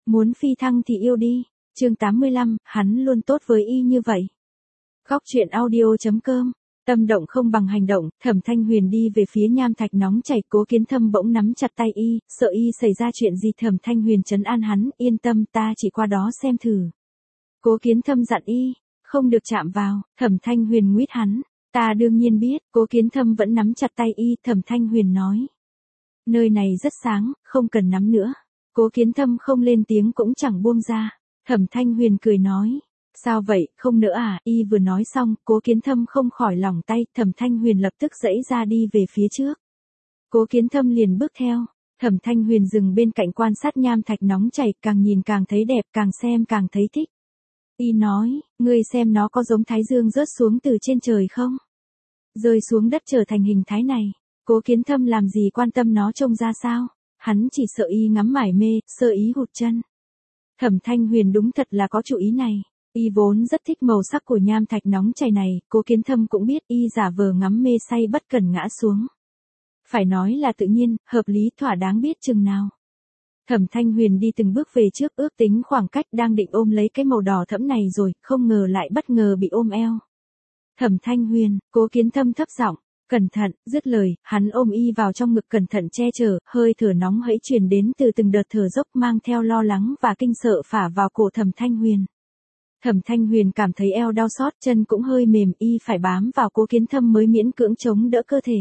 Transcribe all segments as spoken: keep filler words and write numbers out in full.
Muốn phi thăng thì yêu đi. Chương tám mươi lăm, hắn luôn tốt với y như vậy. Góc truyện audio chấm com. Tâm động không bằng hành động, Thẩm Thanh Huyền đi về phía nham thạch nóng chảy, Cố Kiến Thâm bỗng nắm chặt tay y, sợ y xảy ra chuyện gì. Thẩm Thanh Huyền trấn an hắn, yên tâm, ta chỉ qua đó xem thử. Cố Kiến Thâm dặn y, không được chạm vào. Thẩm Thanh Huyền nguyết hắn, ta đương nhiên biết. Cố Kiến Thâm vẫn nắm chặt tay y. Thẩm Thanh Huyền nói, nơi này rất sáng, không cần nắm nữa. Cố Kiến Thâm không lên tiếng cũng chẳng buông ra. Thẩm Thanh Huyền cười nói, sao vậy, không nữa à? Y vừa nói xong, Cố Kiến Thâm không khỏi lỏng tay. Thẩm Thanh Huyền lập tức giãy ra đi về phía trước. Cố Kiến Thâm liền bước theo. Thẩm Thanh Huyền dừng bên cạnh quan sát nham thạch nóng chảy, càng nhìn càng thấy đẹp, càng xem càng thấy thích. Y nói, ngươi xem nó có giống thái dương rớt xuống từ trên trời không? Rơi xuống đất trở thành hình thái này. Cố Kiến Thâm làm gì quan tâm nó trông ra sao? Hắn chỉ sợ y ngắm mải mê, sơ ý hụt chân. Thẩm Thanh Huyền đúng thật là có chủ ý này. Y vốn rất thích màu sắc của nham thạch nóng chảy này, Cố Kiến Thâm cũng biết. Y giả vờ ngắm mê say bất cần ngã xuống. Phải nói là tự nhiên, hợp lý, thỏa đáng biết chừng nào. Thẩm Thanh Huyền đi từng bước về trước, ước tính khoảng cách, đang định ôm lấy cái màu đỏ thẫm này rồi, không ngờ lại bất ngờ bị ôm eo. Thẩm Thanh Huyền, Cố Kiến Thâm thấp giọng, cẩn thận. Dứt lời, hắn ôm y vào trong ngực cẩn thận che chở, hơi thở nóng hẫy truyền đến từ từng đợt thở dốc, mang theo lo lắng và kinh sợ phả vào cổ Thẩm Thanh Huyền. Thẩm Thanh Huyền cảm thấy eo đau xót, chân cũng hơi mềm, y phải bám vào Cố Kiến Thâm mới miễn cưỡng chống đỡ cơ thể.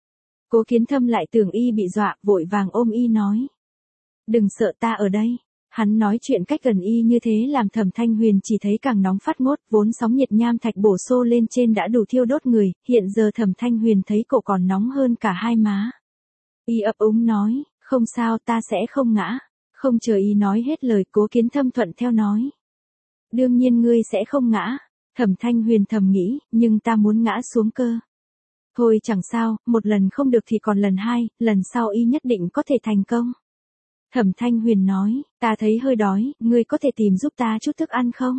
Cố Kiến Thâm lại tưởng y bị dọa, vội vàng ôm y nói, đừng sợ, ta ở đây. Hắn nói chuyện cách gần y như thế làm Thẩm Thanh Huyền chỉ thấy càng nóng phát ngốt, vốn sóng nhiệt nham thạch bổ xô lên trên đã đủ thiêu đốt người, hiện giờ Thẩm Thanh Huyền thấy cổ còn nóng hơn cả hai má. Y ấp úng nói, không sao, ta sẽ không ngã. Không chờ y nói hết lời, Cố Kiến Thâm thuận theo nói, đương nhiên ngươi sẽ không ngã. Thẩm Thanh Huyền thầm nghĩ, nhưng ta muốn ngã xuống cơ. Thôi chẳng sao, một lần không được thì còn lần hai, lần sau y nhất định có thể thành công. Thẩm Thanh Huyền nói, ta thấy hơi đói, ngươi có thể tìm giúp ta chút thức ăn không?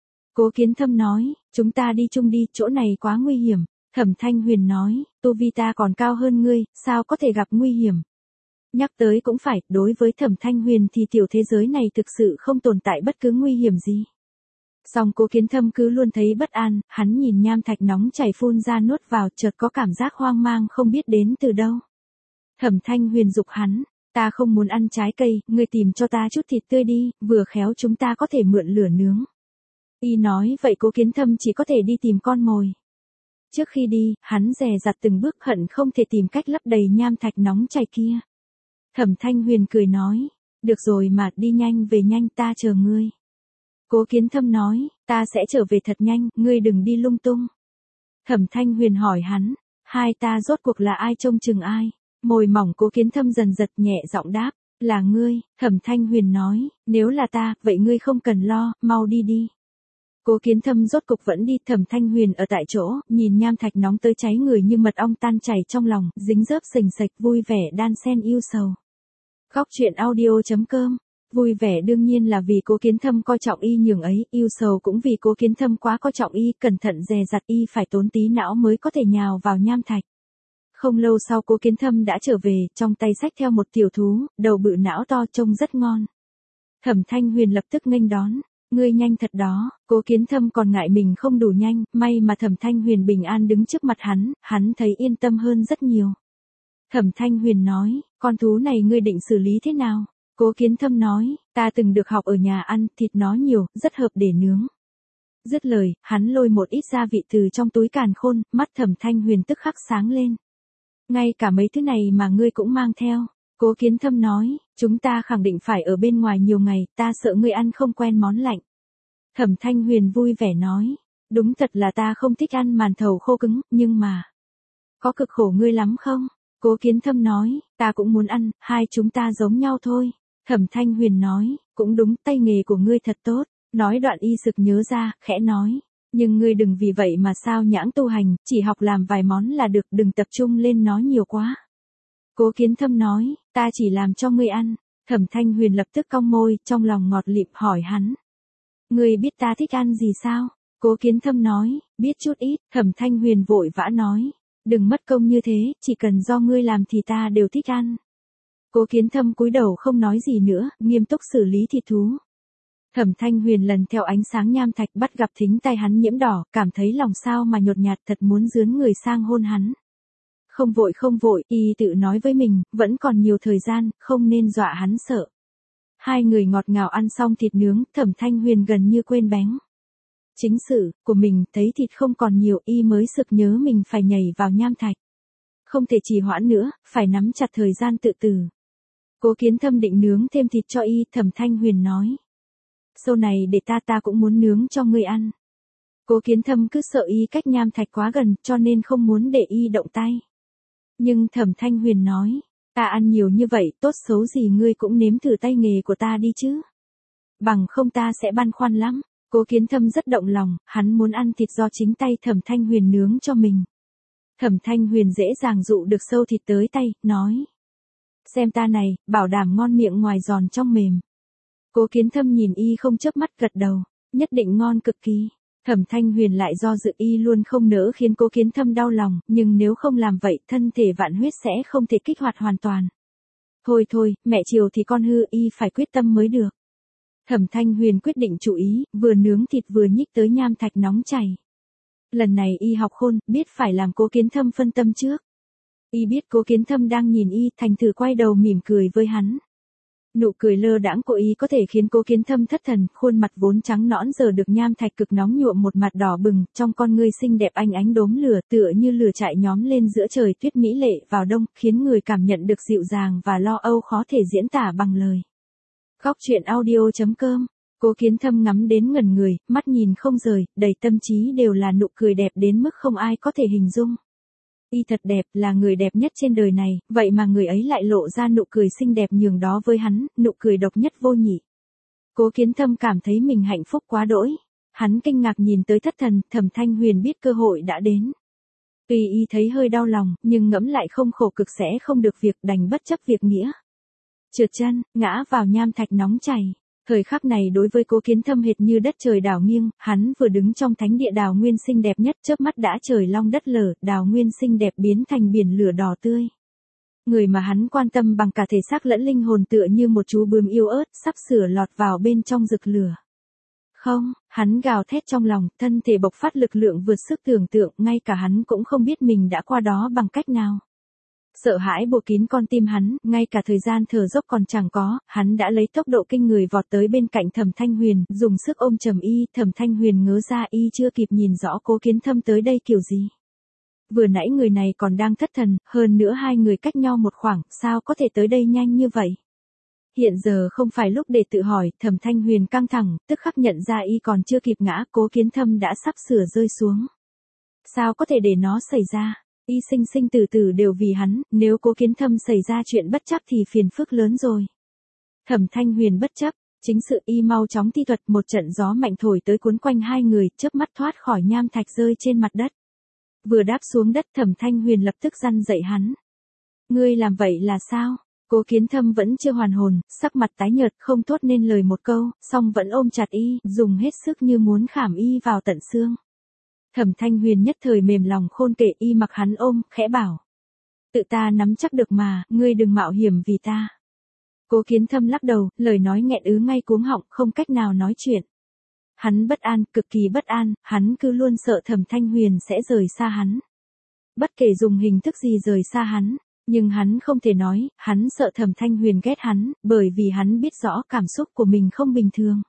Cố Kiến Thâm nói, chúng ta đi chung đi, chỗ này quá nguy hiểm. Thẩm Thanh Huyền nói, tu vi ta còn cao hơn ngươi, sao có thể gặp nguy hiểm? Nhắc tới cũng phải, đối với Thẩm Thanh Huyền thì tiểu thế giới này thực sự không tồn tại bất cứ nguy hiểm gì. Song Cố Kiến Thâm cứ luôn thấy bất an, hắn nhìn nham thạch nóng chảy phun ra nuốt vào, chợt có cảm giác hoang mang không biết đến từ đâu. Thẩm Thanh Huyền giục hắn, ta không muốn ăn trái cây, ngươi tìm cho ta chút thịt tươi đi, vừa khéo chúng ta có thể mượn lửa nướng. Y nói vậy Cố Kiến Thâm chỉ có thể đi tìm con mồi. Trước khi đi, hắn dè dặt từng bước, hận không thể tìm cách lấp đầy nham thạch nóng chảy kia. Thẩm Thanh Huyền cười nói, được rồi mà, đi nhanh về nhanh, ta chờ ngươi. Cố Kiến Thâm nói, ta sẽ trở về thật nhanh, ngươi đừng đi lung tung. Thẩm Thanh Huyền hỏi hắn, hai ta rốt cuộc là ai trông chừng ai? Môi mỏng Cố Kiến Thâm dần giật, nhẹ giọng đáp, là ngươi. Thẩm Thanh Huyền nói, nếu là ta, vậy ngươi không cần lo, mau đi đi. Cố Kiến Thâm rốt cục vẫn đi. Thẩm Thanh Huyền ở tại chỗ, nhìn nham thạch nóng tới cháy người như mật ong tan chảy trong lòng, dính dớp sình sạch, vui vẻ đan xen yêu sầu. Góc truyện audio chấm com. Vui vẻ đương nhiên là vì Cố Kiến Thâm coi trọng y nhường ấy, yêu sầu cũng vì Cố Kiến Thâm quá coi trọng y, cẩn thận dè dặt, y phải tốn tí não mới có thể nhào vào nham thạch. Không lâu sau Cố Kiến Thâm đã trở về, trong tay xách theo một tiểu thú, đầu bự não to, trông rất ngon. Thẩm Thanh Huyền lập tức nghênh đón, ngươi nhanh thật đó. Cố Kiến Thâm còn ngại mình không đủ nhanh, may mà Thẩm Thanh Huyền bình an đứng trước mặt hắn, hắn thấy yên tâm hơn rất nhiều. Thẩm Thanh Huyền nói, con thú này ngươi định xử lý thế nào? Cố Kiến Thâm nói, ta từng được học ở nhà ăn, thịt nó nhiều, rất hợp để nướng. Dứt lời, hắn lôi một ít gia vị từ trong túi càn khôn, mắt Thẩm Thanh Huyền tức khắc sáng lên. Ngay cả mấy thứ này mà ngươi cũng mang theo. Cố Kiến Thâm nói, chúng ta khẳng định phải ở bên ngoài nhiều ngày, ta sợ ngươi ăn không quen món lạnh. Thẩm Thanh Huyền vui vẻ nói, đúng thật là ta không thích ăn màn thầu khô cứng, nhưng mà, có cực khổ ngươi lắm không? Cố Kiến Thâm nói, ta cũng muốn ăn, hai chúng ta giống nhau thôi. Thẩm Thanh Huyền nói, cũng đúng, tay nghề của ngươi thật tốt. Nói đoạn y sực nhớ ra, khẽ nói, nhưng ngươi đừng vì vậy mà sao nhãng tu hành, chỉ học làm vài món là được, đừng tập trung lên nó nhiều quá. Cố Kiến Thâm nói, ta chỉ làm cho ngươi ăn. Thẩm Thanh Huyền lập tức cong môi, trong lòng ngọt lịm hỏi hắn, ngươi biết ta thích ăn gì sao? Cố Kiến Thâm nói, biết chút ít. Thẩm Thanh Huyền vội vã nói, đừng mất công như thế, chỉ cần do ngươi làm thì ta đều thích ăn. Cố Kiến Thâm cúi đầu không nói gì nữa, nghiêm túc xử lý thịt thú. Thẩm Thanh Huyền lần theo ánh sáng nham thạch bắt gặp thính tay hắn nhiễm đỏ, cảm thấy lòng sao mà nhột nhạt, thật muốn dướn người sang hôn hắn. Không vội không vội, y tự nói với mình, vẫn còn nhiều thời gian, không nên dọa hắn sợ. Hai người ngọt ngào ăn xong thịt nướng, Thẩm Thanh Huyền gần như quên bén chính sự của mình, thấy thịt không còn nhiều, y mới sực nhớ mình phải nhảy vào nham thạch. Không thể trì hoãn nữa, phải nắm chặt thời gian tự từ. Cố Kiến Thâm định nướng thêm thịt cho y, Thẩm Thanh Huyền nói. Sau này để ta ta cũng muốn nướng cho ngươi ăn. Cố Kiến Thâm cứ sợ y cách nham thạch quá gần, cho nên không muốn để y động tay. Nhưng Thẩm Thanh Huyền nói, ta ăn nhiều như vậy, tốt xấu gì ngươi cũng nếm thử tay nghề của ta đi chứ. Bằng không ta sẽ băn khoăn lắm. Cố Kiến Thâm rất động lòng, hắn muốn ăn thịt do chính tay Thẩm Thanh Huyền nướng cho mình. Thẩm Thanh Huyền dễ dàng dụ được sâu thịt tới tay, nói. Xem ta này, bảo đảm ngon miệng ngoài giòn trong mềm. Cố Kiến Thâm nhìn y không chớp mắt gật đầu, nhất định ngon cực kỳ. Thẩm Thanh Huyền lại do dự, y luôn không nỡ khiến Cố Kiến Thâm đau lòng, nhưng nếu không làm vậy, thân thể vạn huyết sẽ không thể kích hoạt hoàn toàn. Thôi thôi, mẹ chiều thì con hư, y phải quyết tâm mới được. Thẩm Thanh Huyền quyết định chủ ý, vừa nướng thịt vừa nhích tới nham thạch nóng chảy. Lần này y học khôn, biết phải làm Cố Kiến Thâm phân tâm trước. Y biết Cố Kiến Thâm đang nhìn y, thành thử quay đầu mỉm cười với hắn. Nụ cười lơ đãng của y có thể khiến Cố Kiến Thâm thất thần, khuôn mặt vốn trắng nõn giờ được nham thạch cực nóng nhuộm một mặt đỏ bừng, trong con ngươi xinh đẹp ánh ánh đốm lửa, tựa như lửa trại nhóm lên giữa trời tuyết mỹ lệ vào đông, khiến người cảm nhận được dịu dàng và lo âu khó thể diễn tả bằng lời. Góc truyện audio chấm com. Cố Kiến Thâm ngắm đến ngẩn người, mắt nhìn không rời, đầy tâm trí đều là nụ cười đẹp đến mức không ai có thể hình dung. Y thật đẹp, là người đẹp nhất trên đời này, vậy mà người ấy lại lộ ra nụ cười xinh đẹp nhường đó với hắn, nụ cười độc nhất vô nhị. Cố Kiến Thâm cảm thấy mình hạnh phúc quá đỗi. Hắn kinh ngạc nhìn tới thất thần, Thẩm Thanh Huyền biết cơ hội đã đến. Tuy y thấy hơi đau lòng, nhưng ngẫm lại không khổ cực sẽ không được việc, đành bất chấp việc nghĩa. Trượt chân, ngã vào nham thạch nóng chảy. Thời khắc này đối với Cố Kiến Thâm hệt như đất trời đảo nghiêng, hắn vừa đứng trong thánh địa đào nguyên xinh đẹp nhất, chớp mắt đã trời long đất lở, đào nguyên xinh đẹp biến thành biển lửa đỏ tươi. Người mà hắn quan tâm bằng cả thể xác lẫn linh hồn tựa như một chú bướm yêu ớt, sắp sửa lọt vào bên trong rực lửa. Không, hắn gào thét trong lòng, thân thể bộc phát lực lượng vượt sức tưởng tượng, ngay cả hắn cũng không biết mình đã qua đó bằng cách nào. Sợ hãi buộc kín con tim hắn, ngay cả thời gian thở dốc còn chẳng có, hắn đã lấy tốc độ kinh người vọt tới bên cạnh Thẩm Thanh Huyền, dùng sức ôm chầm y, Thẩm Thanh Huyền ngớ ra y chưa kịp nhìn rõ Cố Kiến Thâm tới đây kiểu gì. Vừa nãy người này còn đang thất thần, hơn nữa hai người cách nhau một khoảng, sao có thể tới đây nhanh như vậy. Hiện giờ không phải lúc để tự hỏi, Thẩm Thanh Huyền căng thẳng, tức khắc nhận ra y còn chưa kịp ngã, Cố Kiến Thâm đã sắp sửa rơi xuống. Sao có thể để nó xảy ra? Y sinh sinh tử tử đều vì hắn, nếu Cố Kiến Thâm xảy ra chuyện bất chắc thì phiền phức lớn rồi. Thẩm Thanh Huyền bất chấp, chính sự y mau chóng thi thuật, một trận gió mạnh thổi tới cuốn quanh hai người, chớp mắt thoát khỏi nham thạch rơi trên mặt đất. Vừa đáp xuống đất Thẩm Thanh Huyền lập tức răn dậy hắn. Ngươi làm vậy là sao? Cố Kiến Thâm vẫn chưa hoàn hồn, sắc mặt tái nhợt không thốt nên lời một câu, song vẫn ôm chặt y, dùng hết sức như muốn khảm y vào tận xương. Thẩm Thanh Huyền nhất thời mềm lòng khôn kể, y mặc hắn ôm, khẽ bảo. Tự ta nắm chắc được mà, ngươi đừng mạo hiểm vì ta. Cố Kiến Thâm lắc đầu, lời nói nghẹn ứ ngay cuống họng, không cách nào nói chuyện. Hắn bất an, cực kỳ bất an, hắn cứ luôn sợ Thẩm Thanh Huyền sẽ rời xa hắn. Bất kể dùng hình thức gì rời xa hắn, nhưng hắn không thể nói, hắn sợ Thẩm Thanh Huyền ghét hắn, bởi vì hắn biết rõ cảm xúc của mình không bình thường.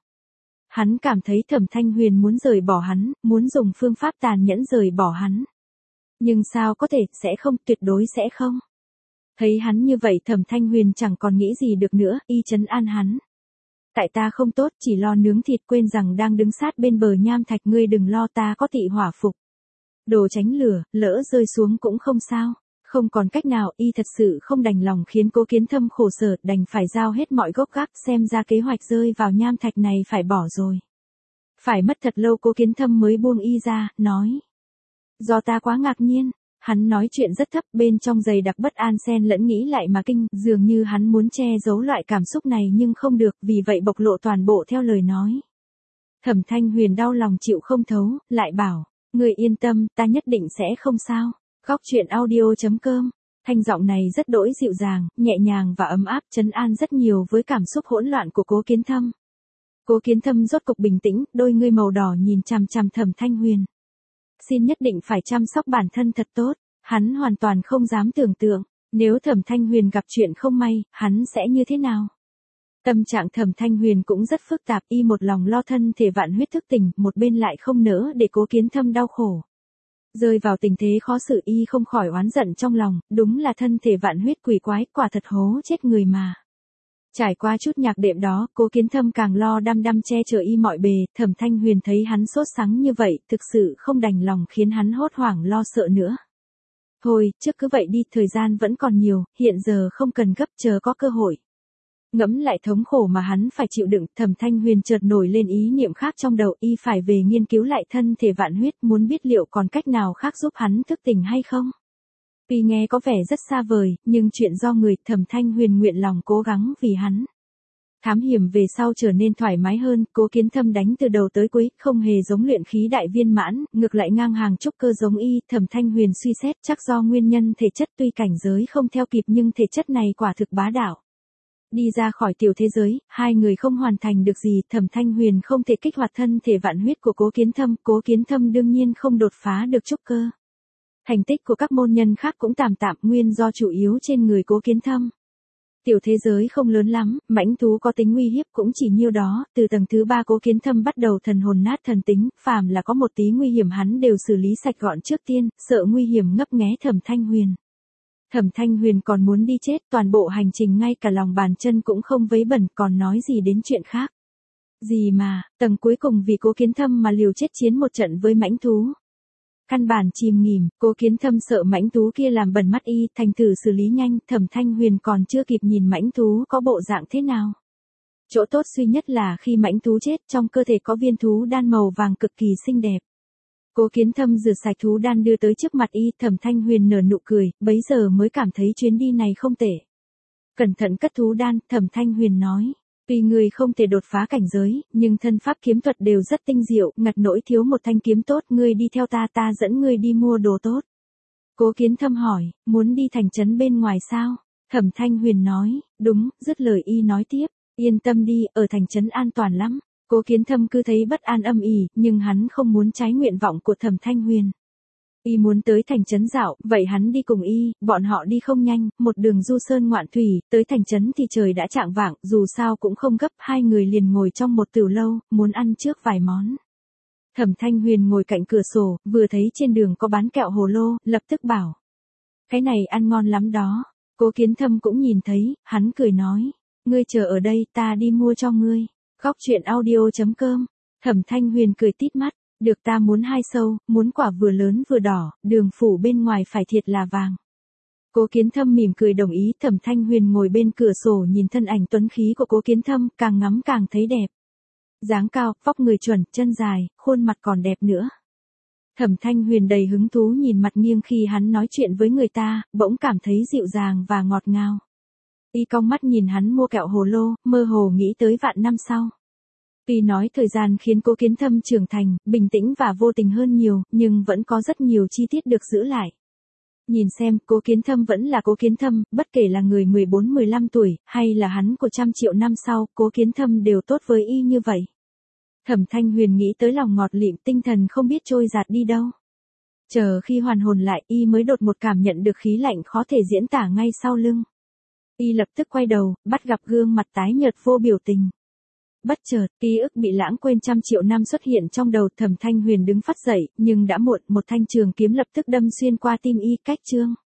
Hắn cảm thấy Thẩm Thanh Huyền muốn rời bỏ hắn, muốn dùng phương pháp tàn nhẫn rời bỏ hắn. Nhưng sao có thể, sẽ không, tuyệt đối sẽ không. Thấy hắn như vậy Thẩm Thanh Huyền chẳng còn nghĩ gì được nữa, y trấn an hắn. Tại ta không tốt, chỉ lo nướng thịt, quên rằng đang đứng sát bên bờ nham thạch, ngươi đừng lo, ta có tị hỏa phục. Đồ tránh lửa, lỡ rơi xuống cũng không sao. Không còn cách nào, y thật sự không đành lòng khiến Cố Kiến Thâm khổ sở, đành phải giao hết mọi gốc gác, xem ra kế hoạch rơi vào nham thạch này phải bỏ rồi. Phải mất thật lâu Cố Kiến Thâm mới buông y ra, nói. Do ta quá ngạc nhiên, hắn nói chuyện rất thấp, bên trong dày đặc bất an xen lẫn nghĩ lại mà kinh, dường như hắn muốn che giấu loại cảm xúc này nhưng không được, vì vậy bộc lộ toàn bộ theo lời nói. Thẩm Thanh Huyền đau lòng chịu không thấu, lại bảo, ngươi yên tâm, ta nhất định sẽ không sao. Góc truyện audio chấm com Thanh giọng này rất đỗi dịu dàng, nhẹ nhàng và ấm áp, trấn an rất nhiều với cảm xúc hỗn loạn của Cố Kiến Thâm. Cố Kiến Thâm rốt cục bình tĩnh, đôi ngươi màu đỏ nhìn chằm chằm Thẩm Thanh Huyền. Xin nhất định phải chăm sóc bản thân thật tốt, hắn hoàn toàn không dám tưởng tượng, nếu Thẩm Thanh Huyền gặp chuyện không may, hắn sẽ như thế nào. Tâm trạng Thẩm Thanh Huyền cũng rất phức tạp, y một lòng lo thân thể vạn huyết thức tỉnh, một bên lại không nỡ để Cố Kiến Thâm đau khổ. Rơi vào tình thế khó xử, y không khỏi oán giận trong lòng, đúng là thân thể vạn huyết quỷ quái, quả thật hố chết người mà. Trải qua chút nhạc đệm đó, Cố Kiến Thâm càng lo đăm đăm che chở y mọi bề, Thẩm Thanh Huyền thấy hắn sốt sắng như vậy, thực sự không đành lòng khiến hắn hốt hoảng lo sợ nữa. Thôi, trước cứ vậy đi, thời gian vẫn còn nhiều, hiện giờ không cần gấp, chờ có cơ hội. Ngẫm lại thống khổ mà hắn phải chịu đựng, Thẩm Thanh Huyền chợt nổi lên ý niệm khác trong đầu, y phải về nghiên cứu lại thân thể vạn huyết, muốn biết liệu còn cách nào khác giúp hắn thức tỉnh hay không. Tuy nghe có vẻ rất xa vời, nhưng chuyện do người, Thẩm Thanh Huyền nguyện lòng cố gắng vì hắn. Thám hiểm về sau trở nên thoải mái hơn, Cố Kiến Thâm đánh từ đầu tới cuối, không hề giống luyện khí đại viên mãn, ngược lại ngang hàng trúc cơ giống y, Thẩm Thanh Huyền suy xét chắc do nguyên nhân thể chất, tuy cảnh giới không theo kịp nhưng thể chất này quả thực bá đạo. Đi ra khỏi tiểu thế giới, hai người không hoàn thành được gì, Thẩm Thanh Huyền không thể kích hoạt thân thể vạn huyết của Cố Kiến Thâm, Cố Kiến Thâm đương nhiên không đột phá được trúc cơ. Thành tích của các môn nhân khác cũng tạm tạm, nguyên do chủ yếu trên người Cố Kiến Thâm. Tiểu thế giới không lớn lắm, mãnh thú có tính nguy hiếp cũng chỉ nhiêu đó, từ tầng thứ ba Cố Kiến Thâm bắt đầu thần hồn nát thần tính, phàm là có một tí nguy hiểm hắn đều xử lý sạch gọn trước tiên, sợ nguy hiểm ngấp nghé Thẩm Thanh Huyền. Thẩm Thanh Huyền còn muốn đi chết, toàn bộ hành trình ngay cả lòng bàn chân cũng không vấy bẩn, còn nói gì đến chuyện khác. Gì mà, tầng cuối cùng vì Cố Kiến Thâm mà liều chết chiến một trận với mãnh thú. Căn bản chìm nghỉm, Cố Kiến Thâm sợ mãnh thú kia làm bẩn mắt y, thành thử xử lý nhanh, Thẩm Thanh Huyền còn chưa kịp nhìn mãnh thú có bộ dạng thế nào. Chỗ tốt duy nhất là khi mãnh thú chết, trong cơ thể có viên thú đan màu vàng cực kỳ xinh đẹp. Cố Kiến Thâm rửa sạch thú đan đưa tới trước mặt y, Thẩm Thanh Huyền nở nụ cười, bấy giờ mới cảm thấy chuyến đi này không tệ. Cẩn thận cất thú đan, Thẩm Thanh Huyền nói, tuy người không thể đột phá cảnh giới, nhưng thân pháp kiếm thuật đều rất tinh diệu, ngặt nỗi thiếu một thanh kiếm tốt, ngươi đi theo ta, ta dẫn ngươi đi mua đồ tốt. Cố Kiến Thâm hỏi, muốn đi thành trấn bên ngoài sao? Thẩm Thanh Huyền nói, đúng, dứt lời y nói tiếp, yên tâm đi, ở thành trấn an toàn lắm. Cố Kiến Thâm cứ thấy bất an âm ỉ, nhưng hắn không muốn trái nguyện vọng của Thẩm Thanh Huyền. Y muốn tới thành trấn dạo, vậy hắn đi cùng y, bọn họ đi không nhanh, một đường du sơn ngoạn thủy, tới thành trấn thì trời đã chạng vạng, dù sao cũng không gấp, hai người liền ngồi trong một tửu lâu, muốn ăn trước vài món. Thẩm Thanh Huyền ngồi cạnh cửa sổ, vừa thấy trên đường có bán kẹo hồ lô, lập tức bảo. Cái này ăn ngon lắm đó. Cố Kiến Thâm cũng nhìn thấy, hắn cười nói, ngươi chờ ở đây, ta đi mua cho ngươi. Góc truyện audio chấm com. Thẩm Thanh Huyền cười tít mắt, được, ta muốn hai sâu, muốn quả vừa lớn vừa đỏ, đường phủ bên ngoài phải thiệt là vàng. Cố Kiến Thâm mỉm cười đồng ý, Thẩm Thanh Huyền ngồi bên cửa sổ nhìn thân ảnh tuấn khí của Cố Kiến Thâm, càng ngắm càng thấy đẹp. Dáng cao, vóc người chuẩn, chân dài, khuôn mặt còn đẹp nữa. Thẩm Thanh Huyền đầy hứng thú nhìn mặt nghiêng khi hắn nói chuyện với người ta, bỗng cảm thấy dịu dàng và ngọt ngào. Y cong mắt nhìn hắn mua kẹo hồ lô, mơ hồ nghĩ tới vạn năm sau. Tuy nói thời gian khiến Cố Kiến Thâm trưởng thành, bình tĩnh và vô tình hơn nhiều, nhưng vẫn có rất nhiều chi tiết được giữ lại. Nhìn xem, Cố Kiến Thâm vẫn là Cố Kiến Thâm, bất kể là người mười bốn mười lăm tuổi, hay là hắn của trăm triệu năm sau, Cố Kiến Thâm đều tốt với y như vậy. Thẩm Thanh Huyền nghĩ tới lòng ngọt lịm, tinh thần không biết trôi giạt đi đâu. Chờ khi hoàn hồn lại, y mới đột một cảm nhận được khí lạnh khó thể diễn tả ngay sau lưng. Y lập tức quay đầu, bắt gặp gương mặt tái nhợt vô biểu tình. Bất chợt, ký ức bị lãng quên trăm triệu năm xuất hiện trong đầu, Thẩm Thanh Huyền đứng phắt dậy, nhưng đã muộn, một thanh trường kiếm lập tức đâm xuyên qua tim y, cách chương.